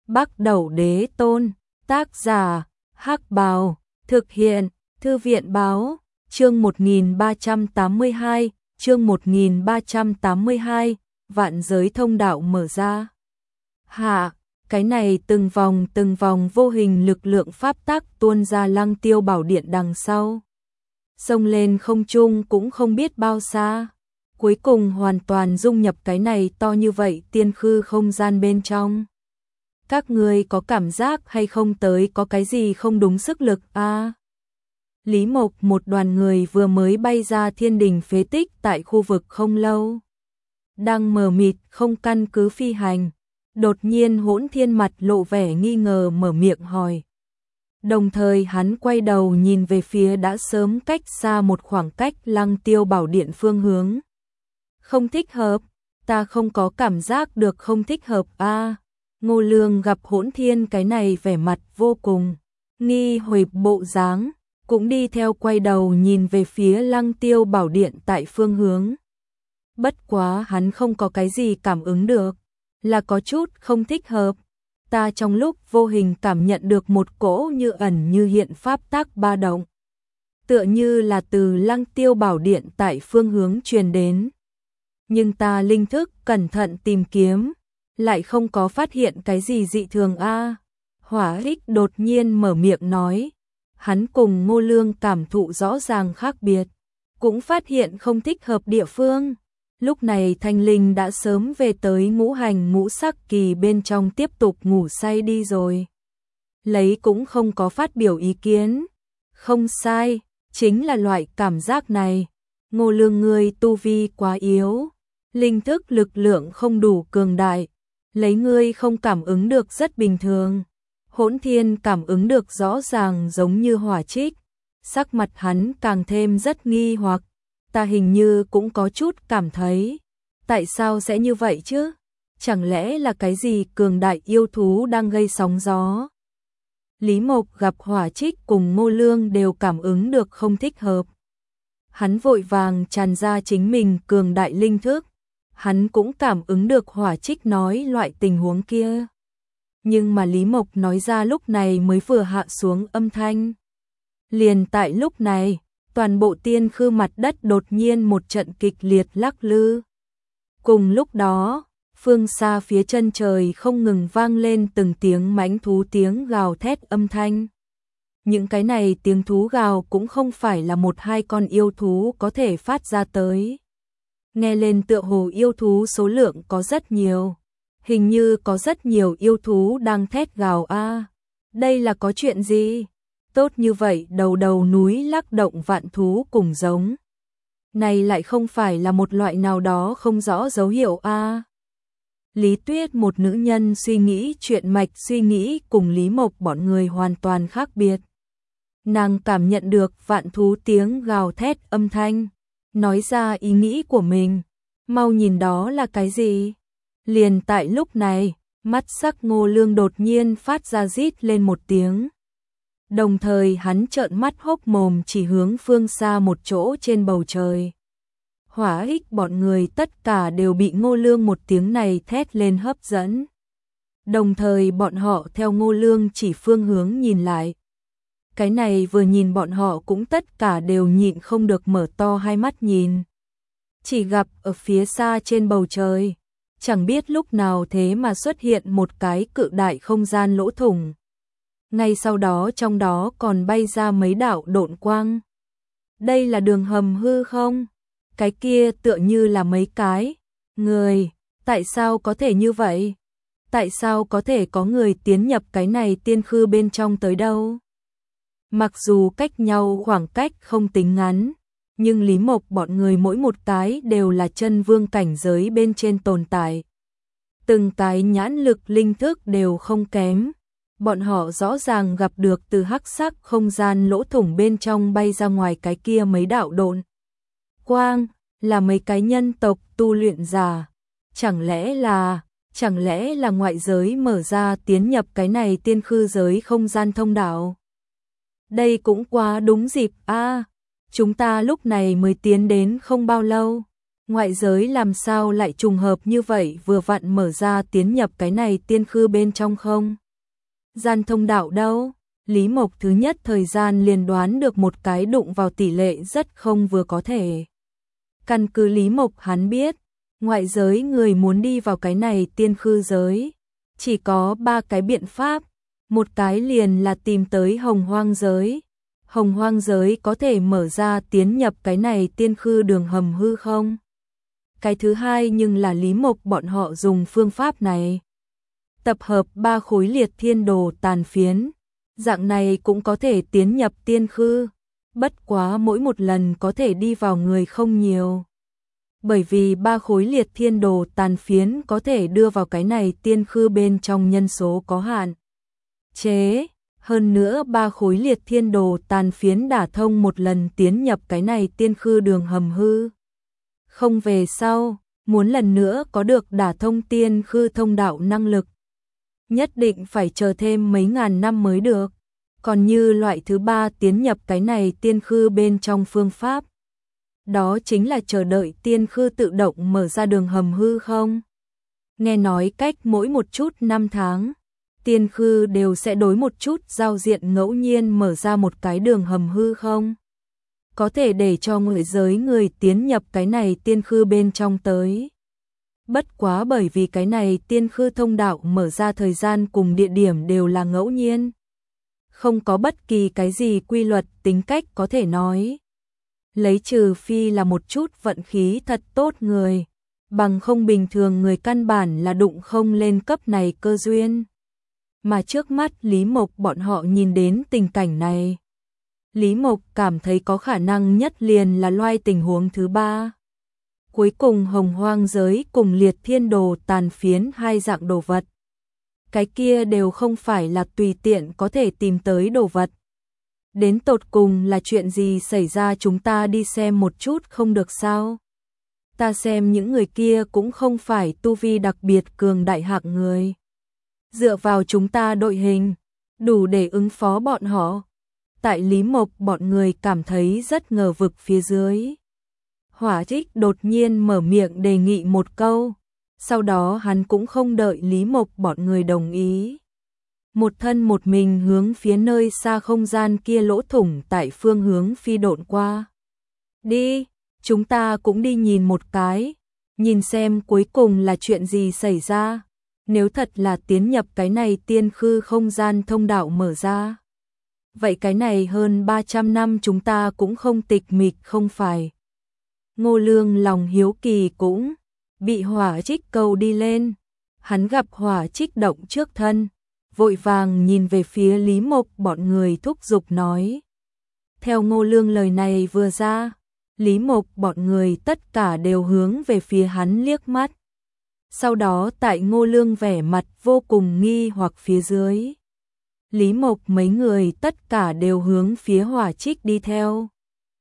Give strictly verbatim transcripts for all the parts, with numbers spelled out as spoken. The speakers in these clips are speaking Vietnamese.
Bắc Đẩu Đế Tôn, tác giả, Hắc Bào, thực hiện, Thư viện báo, chương một nghìn ba trăm tám mươi hai, chương một nghìn ba trăm tám mươi hai, vạn giới thông đạo mở ra. Hạ, cái này từng vòng từng vòng vô hình lực lượng pháp tắc tuôn ra Lăng Tiêu Bảo Điện đằng sau. Xông lên không trung cũng không biết bao xa, cuối cùng hoàn toàn dung nhập cái này to như vậy tiên khư không gian bên trong. Các ngươi có cảm giác hay không tới có cái gì không đúng sức lực a? À, Lý Mộc một đoàn người vừa mới bay ra thiên đình phế tích tại khu vực không lâu. Đang mờ mịt không căn cứ phi hành. Đột nhiên Hỗn Thiên mặt lộ vẻ nghi ngờ mở miệng hỏi. Đồng thời hắn quay đầu nhìn về phía đã sớm cách xa một khoảng cách Lăng Tiêu Bảo Điện phương hướng. Không thích hợp, ta không có cảm giác được không thích hợp a. À, Ngô Lương gặp Hỗn Thiên cái này vẻ mặt vô cùng nghi hoặc bộ dáng, cũng đi theo quay đầu nhìn về phía Lăng Tiêu Bảo Điện tại phương hướng. Bất quá hắn không có cái gì cảm ứng được, là có chút không thích hợp. Ta trong lúc vô hình cảm nhận được một cỗ như ẩn như hiện pháp tắc ba động, tựa như là từ Lăng Tiêu Bảo Điện tại phương hướng truyền đến. Nhưng ta linh thức cẩn thận tìm kiếm, lại không có phát hiện cái gì dị thường a. À, Hỏa Ích đột nhiên mở miệng nói, hắn cùng Ngô Lương cảm thụ rõ ràng khác biệt, cũng phát hiện không thích hợp địa phương. Lúc này Thanh Linh đã sớm về tới ngũ hành ngũ sắc kỳ bên trong tiếp tục ngủ say đi rồi. Lấy cũng không có phát biểu ý kiến. Không sai, chính là loại cảm giác này. Ngô Lương ngươi tu vi quá yếu, linh thức lực lượng không đủ cường đại, lấy ngươi không cảm ứng được rất bình thường. Hỗn Thiên cảm ứng được rõ ràng giống như hỏa trích, sắc mặt hắn càng thêm rất nghi hoặc. Ta hình như cũng có chút cảm thấy, tại sao sẽ như vậy chứ? Chẳng lẽ là cái gì cường đại yêu thú đang gây sóng gió? Lý Mộc gặp hỏa trích cùng Ngô Lương đều cảm ứng được không thích hợp. Hắn vội vàng tràn ra chính mình cường đại linh thức. Hắn cũng cảm ứng được hỏa trích nói loại tình huống kia. Nhưng mà Lý Mộc nói ra lúc này mới vừa hạ xuống âm thanh. Liền tại lúc này, toàn bộ tiên khư mặt đất đột nhiên một trận kịch liệt lắc lư. Cùng lúc đó, phương xa phía chân trời không ngừng vang lên từng tiếng mãnh thú tiếng gào thét âm thanh. Những cái này tiếng thú gào cũng không phải là một hai con yêu thú có thể phát ra tới. Nghe lên tựa hồ yêu thú số lượng có rất nhiều. Hình như có rất nhiều yêu thú đang thét gào a. À, đây là có chuyện gì? Tốt như vậy đầu đầu núi lắc động vạn thú cùng giống. Này lại không phải là một loại nào đó không rõ dấu hiệu a. À, Lý Tuyết một nữ nhân suy nghĩ chuyện mạch suy nghĩ cùng Lý Mộc bọn người hoàn toàn khác biệt. Nàng cảm nhận được vạn thú tiếng gào thét âm thanh, nói ra ý nghĩ của mình. Mau nhìn đó là cái gì? Liền tại lúc này, mắt sắc Ngô Lương đột nhiên phát ra rít lên một tiếng. Đồng thời hắn trợn mắt hốc mồm chỉ hướng phương xa một chỗ trên bầu trời. Hỏa Ích bọn người tất cả đều bị Ngô Lương một tiếng này thét lên hấp dẫn. Đồng thời bọn họ theo Ngô Lương chỉ phương hướng nhìn lại. Cái này vừa nhìn bọn họ cũng tất cả đều nhịn không được mở to hai mắt nhìn. Chỉ gặp ở phía xa trên bầu trời, chẳng biết lúc nào thế mà xuất hiện một cái cự đại không gian lỗ thủng. Ngay sau đó trong đó còn bay ra mấy đạo độn quang. Đây là đường hầm hư không? Cái kia tựa như là mấy cái người, tại sao có thể như vậy? Tại sao có thể có người tiến nhập cái này tiên khư bên trong tới đâu? Mặc dù cách nhau khoảng cách không tính ngắn, nhưng Lý Mộc bọn người mỗi một cái đều là chân vương cảnh giới bên trên tồn tại. Từng cái nhãn lực linh thức đều không kém. Bọn họ rõ ràng gặp được từ hắc sắc không gian lỗ thủng bên trong bay ra ngoài cái kia mấy đạo độn quang, là mấy cái nhân tộc tu luyện giả. Chẳng lẽ là, chẳng lẽ là ngoại giới mở ra tiến nhập cái này tiên khư giới không gian thông đạo? Đây cũng quá đúng dịp a. À, chúng ta lúc này mới tiến đến không bao lâu. Ngoại giới làm sao lại trùng hợp như vậy vừa vặn mở ra tiến nhập cái này tiên khư bên trong không? Gian thông đạo đâu? Lý Mộc thứ nhất thời gian liền đoán được một cái đụng vào tỷ lệ rất không vừa có thể. Căn cứ Lý Mộc hắn biết, ngoại giới người muốn đi vào cái này tiên khư giới, chỉ có ba cái biện pháp, một cái liền là tìm tới hồng hoang giới. Hồng hoang giới có thể mở ra tiến nhập cái này tiên khư đường hầm hư không? Cái thứ hai nhưng là Lý Mộc bọn họ dùng phương pháp này. Tập hợp ba khối liệt thiên đồ tàn phiến, dạng này cũng có thể tiến nhập tiên khư, bất quá mỗi một lần có thể đi vào người không nhiều. Bởi vì ba khối liệt thiên đồ tàn phiến có thể đưa vào cái này tiên khư bên trong nhân số có hạn chế, hơn nữa ba khối liệt thiên đồ tàn phiến đả thông một lần tiến nhập cái này tiên khư đường hầm hư. Không về sau, muốn lần nữa có được đả thông tiên khư thông đạo năng lực, nhất định phải chờ thêm mấy ngàn năm mới được. Còn như loại thứ ba tiến nhập cái này tiên khư bên trong phương pháp, đó chính là chờ đợi tiên khư tự động mở ra đường hầm hư không? Nghe nói cách mỗi một chút năm tháng, tiên khư đều sẽ đối một chút giao diện ngẫu nhiên mở ra một cái đường hầm hư không? Có thể để cho người giới người tiến nhập cái này tiên khư bên trong tới. Bất quá bởi vì cái này tiên khư thông đạo mở ra thời gian cùng địa điểm đều là ngẫu nhiên, không có bất kỳ cái gì quy luật tính cách có thể nói. Lấy trừ phi là một chút vận khí thật tốt người, bằng không bình thường người căn bản là đụng không lên cấp này cơ duyên. Mà trước mắt Lý Mộc bọn họ nhìn đến tình cảnh này, Lý Mộc cảm thấy có khả năng nhất liền là loài tình huống thứ ba. Cuối cùng hồng hoang giới cùng liệt thiên đồ tàn phiến hai dạng đồ vật. Cái kia đều không phải là tùy tiện có thể tìm tới đồ vật. Đến tột cùng là chuyện gì xảy ra chúng ta đi xem một chút không được sao? Ta xem những người kia cũng không phải tu vi đặc biệt cường đại hạng người. Dựa vào chúng ta đội hình, đủ để ứng phó bọn họ. Tại Lý Mộc bọn người cảm thấy rất ngờ vực phía dưới. Hỏa Trích đột nhiên mở miệng đề nghị một câu, sau đó hắn cũng không đợi Lý Mộc bọn người đồng ý. Một thân một mình hướng phía nơi xa không gian kia lỗ thủng tại phương hướng phi độn qua. Đi, chúng ta cũng đi nhìn một cái, nhìn xem cuối cùng là chuyện gì xảy ra. Nếu thật là tiến nhập cái này tiên khư không gian thông đạo mở ra, vậy cái này hơn ba trăm năm chúng ta cũng không tịch mịch không phải. Ngô Lương lòng hiếu kỳ cũng bị Hỏa Trích câu đi lên. Hắn gặp Hỏa Trích động trước thân, vội vàng nhìn về phía Lý Mộc bọn người thúc giục nói. Theo Ngô Lương lời này vừa ra, Lý Mộc bọn người tất cả đều hướng về phía hắn liếc mắt. Sau đó tại Ngô Lương vẻ mặt vô cùng nghi hoặc phía dưới, Lý Mộc mấy người tất cả đều hướng phía Hỏa Trích đi theo.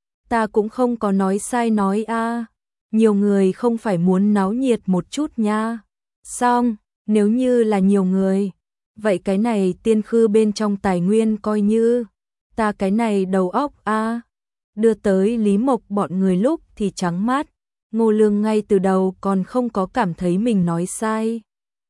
Ta cũng không có nói sai nói a, nhiều người không phải muốn náo nhiệt một chút nha. Xong, nếu như là nhiều người, vậy cái này tiên khư bên trong tài nguyên coi như ta cái này đầu óc a. Đưa tới Lý Mộc bọn người lúc thì trắng mắt, Ngô Lương ngay từ đầu còn không có cảm thấy mình nói sai.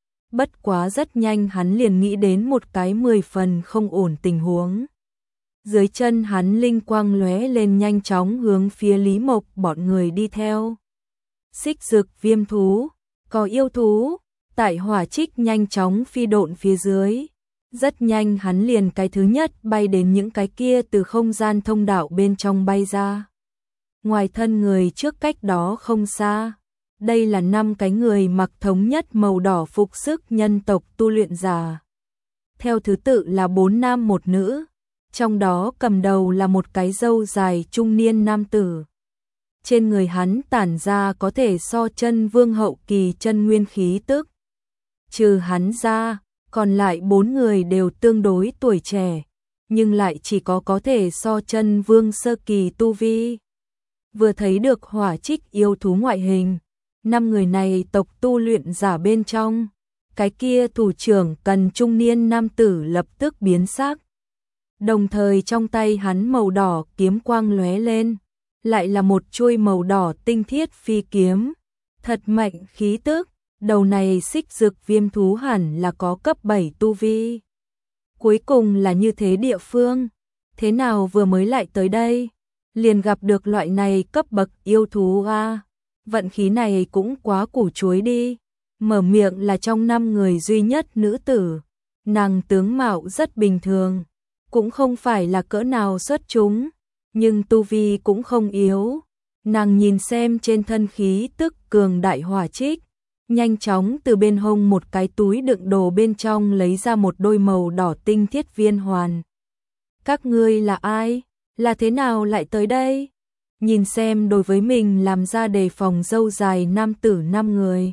Bất quá rất nhanh hắn liền nghĩ đến một cái mười phần không ổn tình huống. Dưới chân hắn linh quang lóe lên nhanh chóng hướng phía Lý Mộc bọn người đi theo. Xích Dực Viêm thú, có yêu thú, tại Hỏa Trích nhanh chóng phi độn phía dưới. Rất nhanh hắn liền cái thứ nhất bay đến những cái kia từ không gian thông đạo bên trong bay ra. Ngoài thân người trước cách đó không xa, đây là năm cái người mặc thống nhất màu đỏ phục sức nhân tộc tu luyện giả. Theo thứ tự là bốn nam một nữ, trong đó cầm đầu là một cái râu dài trung niên nam tử. Trên người hắn tản ra có thể so chân vương hậu kỳ chân nguyên khí tức. Trừ hắn ra, còn lại bốn người đều tương đối tuổi trẻ, nhưng lại chỉ có có thể so chân vương sơ kỳ tu vi. Vừa thấy được Hỏa Trích yêu thú ngoại hình, năm người này tộc tu luyện giả bên trong, cái kia thủ trưởng cần trung niên nam tử lập tức biến sắc. Đồng thời trong tay hắn màu đỏ kiếm quang lóe lên, lại là một chuôi màu đỏ tinh thiết phi kiếm, thật mạnh khí tức, đầu này xích dực viêm thú hẳn là có cấp bảy tu vi. Cuối cùng là như thế địa phương, thế nào vừa mới lại tới đây, liền gặp được loại này cấp bậc yêu thú a, vận khí này cũng quá củ chuối đi. Mở miệng là trong năm người duy nhất nữ tử, nàng tướng mạo rất bình thường, cũng không phải là cỡ nào xuất chúng, nhưng tu vi cũng không yếu. Nàng nhìn xem trên thân khí tức cường đại hỏa trích, nhanh chóng từ bên hông một cái túi đựng đồ bên trong lấy ra một đôi màu đỏ tinh thiết viên hoàn. Các ngươi là ai? Là thế nào lại tới đây? Nhìn xem đối với mình làm ra đề phòng dâu dài nam tử năm người.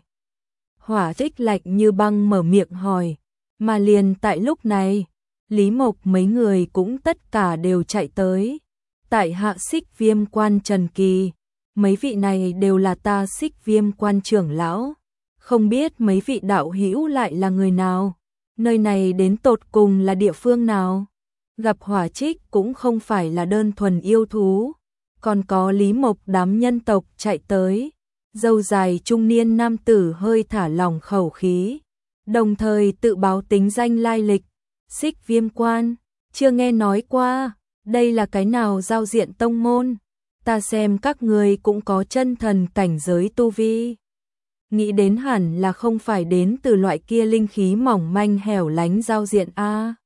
Hỏa trích lạnh như băng mở miệng hỏi, mà liền tại lúc này, Lý Mộc mấy người cũng tất cả đều chạy tới. Tại hạ Xích Viêm Quan Trần Kỳ, mấy vị này đều là ta Xích Viêm Quan trưởng lão, không biết mấy vị đạo hữu lại là người nào, nơi này đến tột cùng là địa phương nào? Gặp hỏa trích cũng không phải là đơn thuần yêu thú, còn có Lý Mộc đám nhân tộc chạy tới. Dâu dài trung niên nam tử hơi thả lỏng khẩu khí, đồng thời tự báo tính danh lai lịch. Xích Viêm Quan, chưa nghe nói qua, đây là cái nào giao diện tông môn, ta xem các người cũng có chân thần cảnh giới tu vi. Nghĩ đến hẳn là không phải đến từ loại kia linh khí mỏng manh hẻo lánh giao diện a.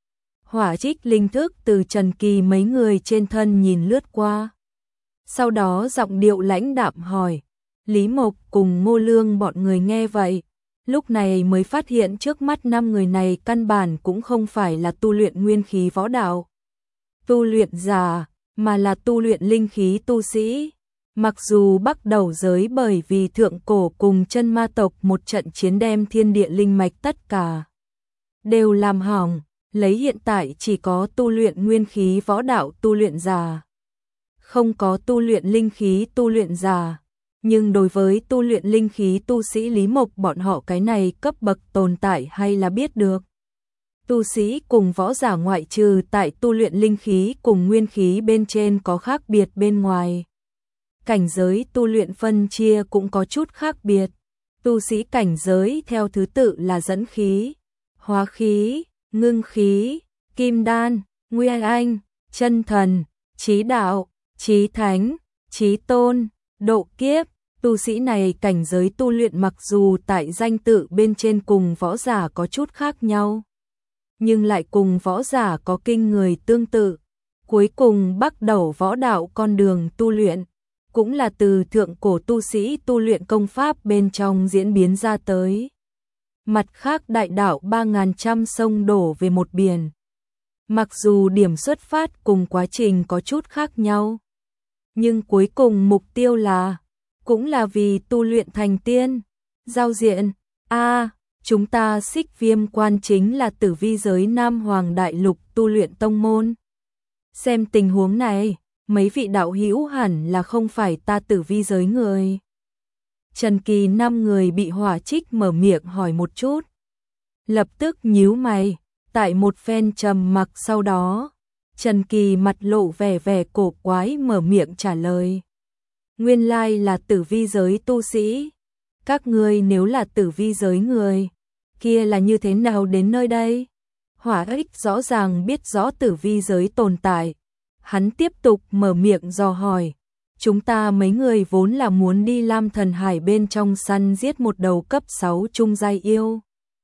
Hỏa trích linh thức từ Trần Kỳ mấy người trên thân nhìn lướt qua. Sau đó giọng điệu lãnh đạm hỏi. Lý Mộc cùng Ngô Lương bọn người nghe vậy, lúc này mới phát hiện trước mắt năm người này căn bản cũng không phải là tu luyện nguyên khí võ đạo, tu luyện giả, mà là tu luyện linh khí tu sĩ. Mặc dù bắt đầu giới bởi vì thượng cổ cùng chân ma tộc một trận chiến đem thiên địa linh mạch tất cả đều làm hỏng, lấy hiện tại chỉ có tu luyện nguyên khí võ đạo tu luyện giả, không có tu luyện linh khí tu luyện giả. Nhưng đối với tu luyện linh khí tu sĩ Lý Mộc bọn họ cái này cấp bậc tồn tại hay là biết được. Tu sĩ cùng võ giả ngoại trừ tại tu luyện linh khí cùng nguyên khí bên trên có khác biệt bên ngoài. Cảnh giới tu luyện phân chia cũng có chút khác biệt. Tu sĩ cảnh giới theo thứ tự là dẫn khí, hóa khí, ngưng khí, kim đan, nguyên anh, chân thần, chí đạo, chí thánh, chí tôn, độ kiếp. Tu sĩ này cảnh giới tu luyện mặc dù tại danh tự bên trên cùng võ giả có chút khác nhau, nhưng lại cùng võ giả có kinh người tương tự. Cuối cùng bắt đầu võ đạo con đường tu luyện, cũng là từ thượng cổ tu sĩ tu luyện công pháp bên trong diễn biến ra tới. Mặt khác đại đạo ba ngàn trăm sông đổ về một biển. Mặc dù điểm xuất phát cùng quá trình có chút khác nhau, nhưng cuối cùng mục tiêu là cũng là vì tu luyện thành tiên. Giao diện, a, chúng ta Xích Viêm Quan chính là tử vi giới Nam Hoàng Đại Lục tu luyện tông môn. Xem tình huống này, mấy vị đạo hữu hẳn là không phải ta tử vi giới người. Trần Kỳ năm người bị hỏa trích mở miệng hỏi một chút. Lập tức nhíu mày, tại một phen trầm mặc sau đó, Trần Kỳ mặt lộ vẻ vẻ cổ quái mở miệng trả lời. Nguyên lai là tử vi giới tu sĩ. Các ngươi nếu là tử vi giới người, kia là như thế nào đến nơi đây? Hỏa ích rõ ràng biết rõ tử vi giới tồn tại. Hắn tiếp tục mở miệng dò hỏi. Chúng ta mấy người vốn là muốn đi Lam Thần Hải bên trong săn giết một đầu cấp sáu trung giai yêu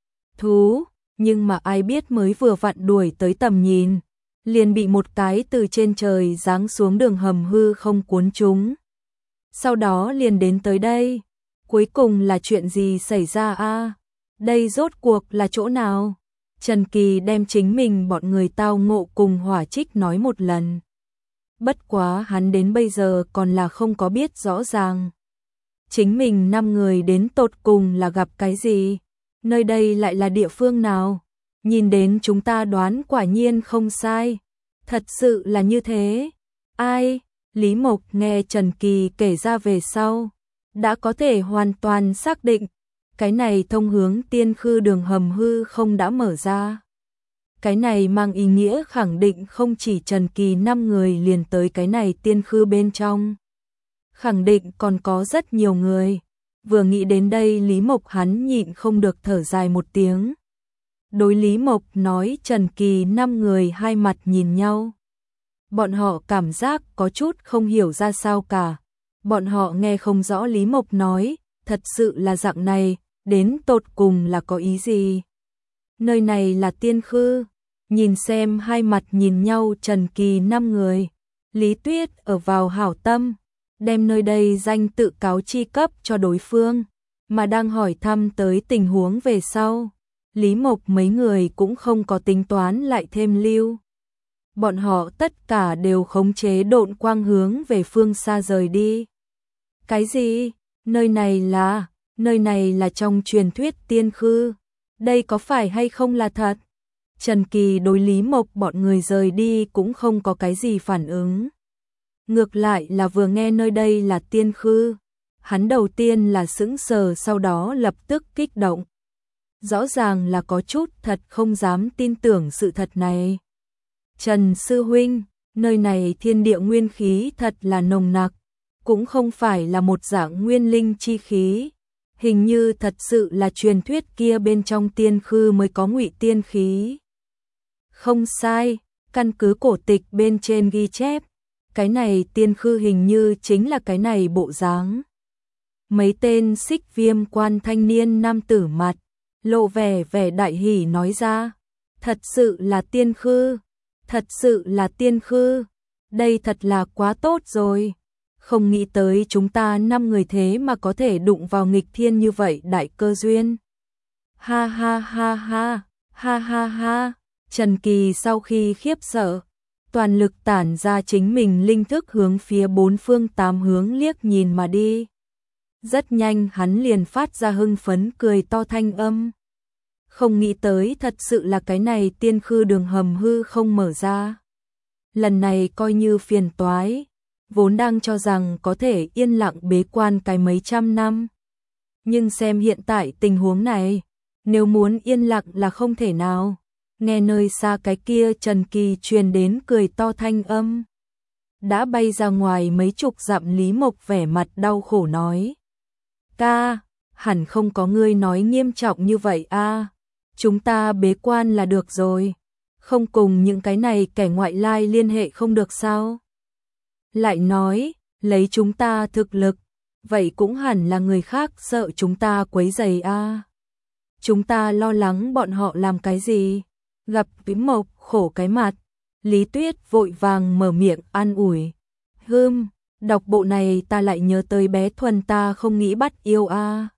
thú, nhưng mà ai biết mới vừa vặn đuổi tới tầm nhìn, liền bị một cái từ trên trời giáng xuống đường hầm hư không cuốn chúng. Sau đó liền đến tới đây. Cuối cùng là chuyện gì xảy ra a? Đây rốt cuộc là chỗ nào? Trần Kỳ đem chính mình bọn người tao ngộ cùng hỏa trích nói một lần. Bất quá hắn đến bây giờ còn là không có biết rõ ràng. Chính mình năm người đến tột cùng là gặp cái gì? Nơi đây lại là địa phương nào? Nhìn đến chúng ta đoán quả nhiên không sai. Thật sự là như thế. Ai? Lý Mộc nghe Trần Kỳ kể ra về sau, đã có thể hoàn toàn xác định, cái này thông hướng tiên khư đường hầm hư không đã mở ra. Cái này mang ý nghĩa khẳng định không chỉ Trần Kỳ năm người liền tới cái này tiên khư bên trong. Khẳng định còn có rất nhiều người. Vừa nghĩ đến đây Lý Mộc hắn nhịn không được thở dài một tiếng. Đối Lý Mộc nói Trần Kỳ năm người hai mặt nhìn nhau. Bọn họ cảm giác có chút không hiểu ra sao cả. Bọn họ nghe không rõ Lý Mộc nói, thật sự là dạng này, đến tột cùng là có ý gì. Nơi này là tiên khư, nhìn xem hai mặt nhìn nhau Trần Kỳ năm người. Lý Tuyết ở vào hảo tâm, đem nơi đây danh tự cáo chi cấp cho đối phương, mà đang hỏi thăm tới tình huống về sau. Lý Mộc mấy người cũng không có tính toán lại thêm lưu. Bọn họ tất cả đều khống chế độn quang hướng về phương xa rời đi. Cái gì? Nơi này là, nơi này là trong truyền thuyết tiên khư. Đây có phải hay không là thật? Trần Kỳ đối Lý Mộc bọn người rời đi cũng không có cái gì phản ứng. Ngược lại là vừa nghe nơi đây là tiên khư. Hắn đầu tiên là sững sờ sau đó lập tức kích động. Rõ ràng là có chút thật không dám tin tưởng sự thật này. Trần Sư Huynh, nơi này thiên địa nguyên khí thật là nồng nặc, cũng không phải là một dạng nguyên linh chi khí. Hình như thật sự là truyền thuyết kia bên trong tiên khư mới có ngụy tiên khí. Không sai, căn cứ cổ tịch bên trên ghi chép, cái này tiên khư hình như chính là cái này bộ dáng. Mấy tên xích viêm quan thanh niên nam tử mặt, lộ vẻ vẻ đại hỉ nói ra, thật sự là tiên khư, thật sự là tiên khư, đây thật là quá tốt rồi. Không nghĩ tới chúng ta năm người thế mà có thể đụng vào nghịch thiên như vậy đại cơ duyên. Ha ha ha ha, ha ha ha, Trần Kỳ sau khi khiếp sợ, toàn lực tản ra chính mình linh thức hướng phía bốn phương tám hướng liếc nhìn mà đi. Rất nhanh hắn liền phát ra hưng phấn cười to thanh âm. Không nghĩ tới thật sự là cái này tiên khư đường hầm hư không mở ra. Lần này coi như phiền toái, vốn đang cho rằng có thể yên lặng bế quan cái mấy trăm năm. Nhưng xem hiện tại tình huống này, nếu muốn yên lặng là không thể nào. Nghe nơi xa cái kia Trần Kỳ truyền đến cười to thanh âm. Đã bay ra ngoài mấy chục dặm Lý Mộc vẻ mặt đau khổ nói. Ca, hẳn không có ngươi nói nghiêm trọng như vậy a. Chúng ta bế quan là được rồi. Không cùng những cái này kẻ ngoại lai liên hệ không được sao? Lại nói, lấy chúng ta thực lực, vậy cũng hẳn là người khác sợ chúng ta quấy rầy a. Chúng ta lo lắng bọn họ làm cái gì? Gặp Lý Mộc khổ cái mặt, Lý Tuyết vội vàng mở miệng an ủi. Hừm, đọc bộ này ta lại nhớ tới bé Thuần ta không nghĩ bắt yêu a.